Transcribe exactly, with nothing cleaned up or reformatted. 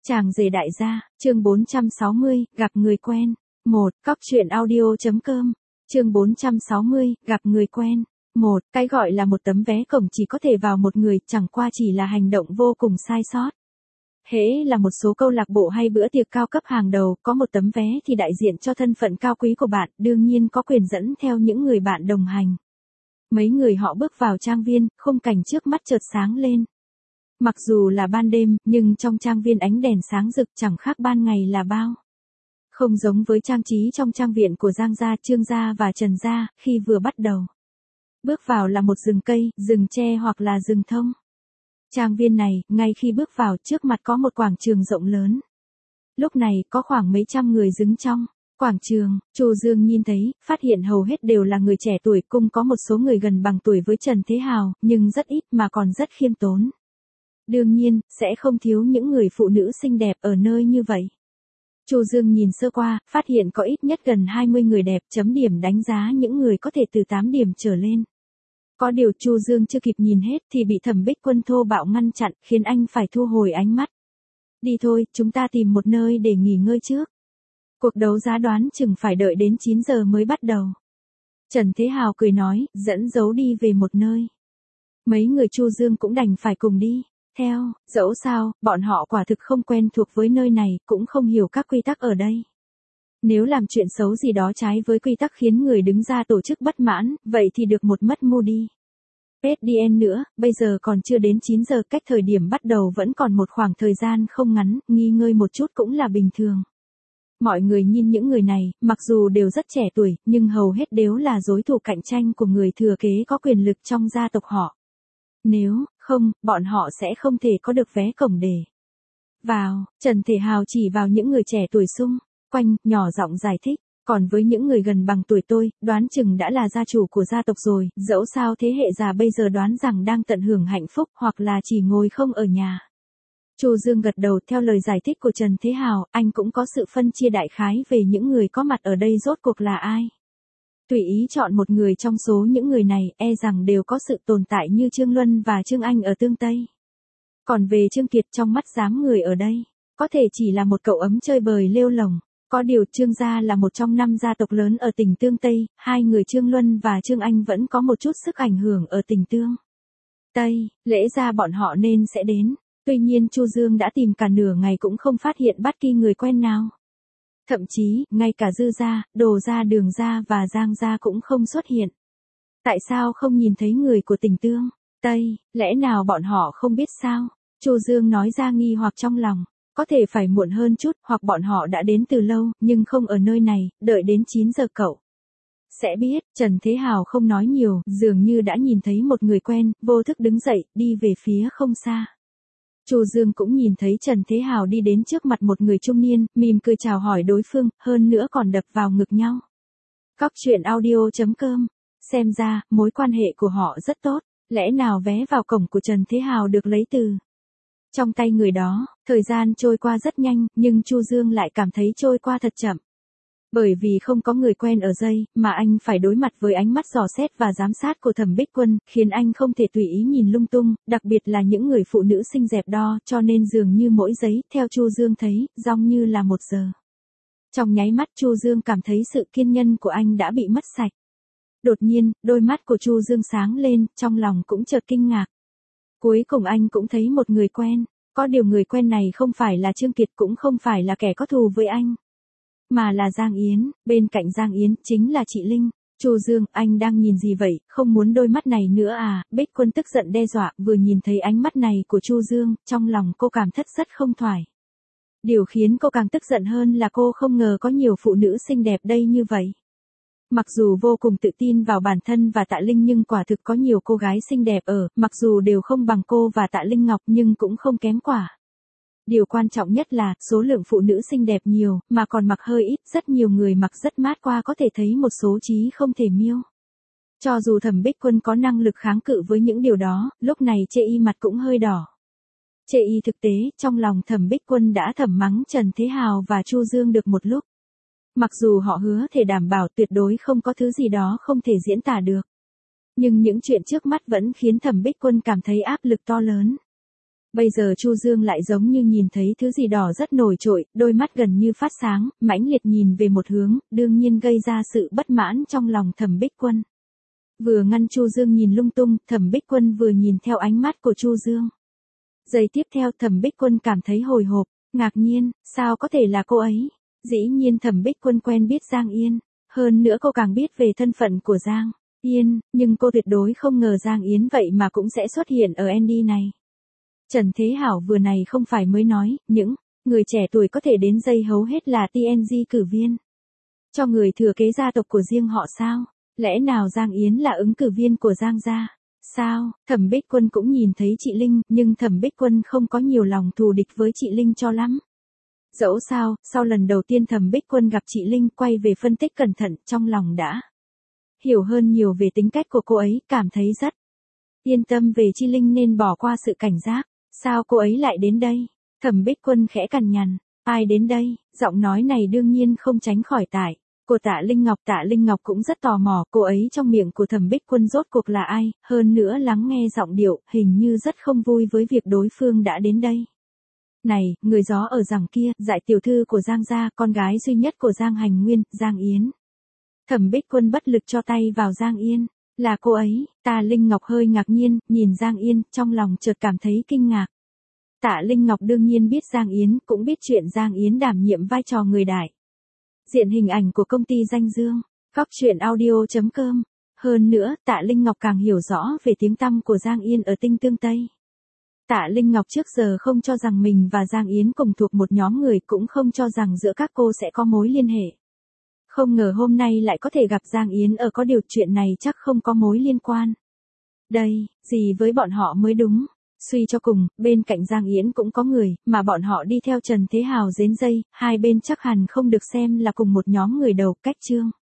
Chàng rể đại gia, chương bốn trăm sáu mươi, gặp người quen. một. Cóc truyện audio.com. Chương bốn trăm sáu mươi, gặp người quen. một. Cái gọi là một tấm vé cổng chỉ có thể vào một người, chẳng qua chỉ là hành động vô cùng sai sót. Hễ là một số câu lạc bộ hay bữa tiệc cao cấp hàng đầu, có một tấm vé thì đại diện cho thân phận cao quý của bạn, đương nhiên có quyền dẫn theo những người bạn đồng hành. Mấy người họ bước vào trang viên, khung cảnh trước mắt chợt sáng lên. Mặc dù là ban đêm, nhưng trong trang viên ánh đèn sáng rực chẳng khác ban ngày là bao. Không giống với trang trí trong trang viện của Giang gia, Trương gia và Trần gia, khi vừa bắt đầu. Bước vào là một rừng cây, rừng tre hoặc là rừng thông. Trang viên này, ngay khi bước vào, trước mặt có một quảng trường rộng lớn. Lúc này, có khoảng mấy trăm người đứng trong quảng trường. Chu Dương nhìn thấy, phát hiện hầu hết đều là người trẻ tuổi, cùng có một số người gần bằng tuổi với Trần Thế Hào, nhưng rất ít mà còn rất khiêm tốn. Đương nhiên, sẽ không thiếu những người phụ nữ xinh đẹp ở nơi như vậy. Chu Dương nhìn sơ qua, phát hiện có ít nhất gần hai mươi người đẹp, chấm điểm đánh giá những người có thể từ tám điểm trở lên. Có điều Chu Dương chưa kịp nhìn hết thì bị Thẩm Bích Quân thô bạo ngăn chặn, khiến anh phải thu hồi ánh mắt. Đi thôi, chúng ta tìm một nơi để nghỉ ngơi trước. Cuộc đấu giá đoán chừng phải đợi đến chín giờ mới bắt đầu. Trần Thế Hào cười nói, dẫn dấu đi về một nơi. Mấy người Chu Dương cũng đành phải cùng đi. Theo, dẫu sao, bọn họ quả thực không quen thuộc với nơi này, cũng không hiểu các quy tắc ở đây. Nếu làm chuyện xấu gì đó trái với quy tắc khiến người đứng ra tổ chức bất mãn, vậy thì được một mất mưu đi. ét đê en nữa, bây giờ còn chưa đến chín giờ, cách thời điểm bắt đầu vẫn còn một khoảng thời gian không ngắn, nghỉ ngơi một chút cũng là bình thường. Mọi người nhìn những người này, mặc dù đều rất trẻ tuổi, nhưng hầu hết đều là đối thủ cạnh tranh của người thừa kế có quyền lực trong gia tộc họ. Nếu không, bọn họ sẽ không thể có được vé cổng để vào. Trần Thể Hào chỉ vào những người trẻ tuổi xung quanh, nhỏ giọng giải thích. Còn với những người gần bằng tuổi tôi, đoán chừng đã là gia chủ của gia tộc rồi, dẫu sao thế hệ già bây giờ đoán rằng đang tận hưởng hạnh phúc hoặc là chỉ ngồi không ở nhà. Chu Dương gật đầu theo lời giải thích của Trần Thế Hào, anh cũng có sự phân chia đại khái về những người có mặt ở đây rốt cuộc là ai. Tùy ý chọn một người trong số những người này, e rằng đều có sự tồn tại như Trương Luân và Trương Anh ở Tương Tây. Còn về Trương Kiệt, trong mắt đám người ở đây, có thể chỉ là một cậu ấm chơi bời lêu lồng. Có điều Trương gia là một trong năm gia tộc lớn ở tỉnh Tương Tây, hai người Trương Luân và Trương Anh vẫn có một chút sức ảnh hưởng ở tỉnh Tương Tây, lẽ ra bọn họ nên sẽ đến. Tuy nhiên Chu Dương đã tìm cả nửa ngày cũng không phát hiện bất kỳ người quen nào. Thậm chí, ngay cả Dư gia, Đồ gia, Đường gia và Giang gia cũng không xuất hiện. Tại sao không nhìn thấy người của tỉnh Tương Tây, lẽ nào bọn họ không biết sao? Chu Dương nói ra nghi hoặc trong lòng. Có thể phải muộn hơn chút, hoặc bọn họ đã đến từ lâu, nhưng không ở nơi này, đợi đến chín giờ cậu sẽ biết. Trần Thế Hào không nói nhiều, dường như đã nhìn thấy một người quen, vô thức đứng dậy, đi về phía không xa. Chu Dương cũng nhìn thấy Trần Thế Hào đi đến trước mặt một người trung niên, mỉm cười chào hỏi đối phương, hơn nữa còn đập vào ngực nhau. Cóc truyện audio.com. Xem ra, mối quan hệ của họ rất tốt, lẽ nào vé vào cổng của Trần Thế Hào được lấy từ trong tay người đó. Thời gian trôi qua rất nhanh, nhưng Chu Dương lại cảm thấy trôi qua thật chậm. Bởi vì không có người quen ở đây, mà anh phải đối mặt với ánh mắt dò xét và giám sát của Thẩm Bích Quân, khiến anh không thể tùy ý nhìn lung tung, đặc biệt là những người phụ nữ xinh đẹp đó, cho nên dường như mỗi giây, theo Chu Dương thấy, giống như là một giờ. Trong nháy mắt Chu Dương cảm thấy sự kiên nhẫn của anh đã bị mất sạch. Đột nhiên, đôi mắt của Chu Dương sáng lên, trong lòng cũng chợt kinh ngạc. Cuối cùng anh cũng thấy một người quen. Có điều người quen này không phải là Trương Kiệt, cũng không phải là kẻ có thù với anh, mà là Giang Yến. Bên cạnh Giang Yến chính là chị Linh. Chu Dương, anh đang nhìn gì vậy, không muốn đôi mắt này nữa à? Bích Quân tức giận đe dọa, vừa nhìn thấy ánh mắt này của Chu Dương, trong lòng cô cảm thấy rất không thoải. Điều khiến cô càng tức giận hơn là cô không ngờ có nhiều phụ nữ xinh đẹp đây như vậy. Mặc dù vô cùng tự tin vào bản thân và Tạ Linh, nhưng quả thực có nhiều cô gái xinh đẹp ở, mặc dù đều không bằng cô và Tạ Linh Ngọc nhưng cũng không kém quả. Điều quan trọng nhất là, số lượng phụ nữ xinh đẹp nhiều, mà còn mặc hơi ít, rất nhiều người mặc rất mát qua có thể thấy một số chí không thể miêu. Cho dù Thẩm Bích Quân có năng lực kháng cự với những điều đó, lúc này chê y mặt cũng hơi đỏ. Chê y thực tế, trong lòng Thẩm Bích Quân đã thầm mắng Trần Thế Hào và Chu Dương được một lúc. Mặc dù họ hứa thể đảm bảo tuyệt đối không có thứ gì đó không thể diễn tả được. Nhưng những chuyện trước mắt vẫn khiến Thẩm Bích Quân cảm thấy áp lực to lớn. Bây giờ Chu Dương lại giống như nhìn thấy thứ gì đỏ rất nổi trội, đôi mắt gần như phát sáng, mãnh liệt nhìn về một hướng, đương nhiên gây ra sự bất mãn trong lòng Thẩm Bích Quân. Vừa ngăn Chu Dương nhìn lung tung, Thẩm Bích Quân vừa nhìn theo ánh mắt của Chu Dương. Giây tiếp theo Thẩm Bích Quân cảm thấy hồi hộp, ngạc nhiên, sao có thể là cô ấy? Dĩ nhiên Thẩm Bích Quân quen biết Giang Yên, hơn nữa cô càng biết về thân phận của Giang Yên, nhưng cô tuyệt đối không ngờ Giang Yến vậy mà cũng sẽ xuất hiện ở Andy này. Trần Thế Hảo vừa này không phải mới nói, những người trẻ tuổi có thể đến dây hấu hết là tê en giê cử viên. Cho người thừa kế gia tộc của riêng họ sao? Lẽ nào Giang Yến là ứng cử viên của Giang gia? Sao? Thẩm Bích Quân cũng nhìn thấy chị Linh, nhưng Thẩm Bích Quân không có nhiều lòng thù địch với chị Linh cho lắm. Dẫu sao, sau lần đầu tiên Thẩm Bích Quân gặp chị Linh quay về phân tích cẩn thận, trong lòng đã hiểu hơn nhiều về tính cách của cô ấy, cảm thấy rất yên tâm về chị Linh nên bỏ qua sự cảnh giác. Sao cô ấy lại đến đây? Thẩm Bích Quân khẽ cằn nhằn, ai đến đây? Giọng nói này đương nhiên không tránh khỏi tại của Tạ Linh Ngọc. Tạ Linh Ngọc cũng rất tò mò cô ấy trong miệng của Thẩm Bích Quân rốt cuộc là ai, hơn nữa lắng nghe giọng điệu, hình như rất không vui với việc đối phương đã đến đây. Này, người gió ở rằng kia, Dại tiểu thư của Giang gia, con gái duy nhất của Giang Hành Nguyên, Giang Yến. Thẩm Bích Quân bất lực cho tay vào Giang Yên, là cô ấy. Tạ Linh Ngọc hơi ngạc nhiên, nhìn Giang Yên, trong lòng chợt cảm thấy kinh ngạc. Tạ Linh Ngọc đương nhiên biết Giang Yến, cũng biết chuyện Giang Yến đảm nhiệm vai trò người đại diện hình ảnh của công ty Danh Dương, góc truyện audio chấm com. Hơn nữa, Tạ Linh Ngọc càng hiểu rõ về tiếng tăm của Giang Yên ở Tinh Tương Tây. Tạ Linh Ngọc trước giờ không cho rằng mình và Giang Yến cùng thuộc một nhóm người, cũng không cho rằng giữa các cô sẽ có mối liên hệ. Không ngờ hôm nay lại có thể gặp Giang Yến ở, có điều chuyện này chắc không có mối liên quan. Đây, gì với bọn họ mới đúng. Suy cho cùng, bên cạnh Giang Yến cũng có người, mà bọn họ đi theo Trần Thế Hào đến dây, hai bên chắc hẳn không được xem là cùng một nhóm người đầu. Cách chương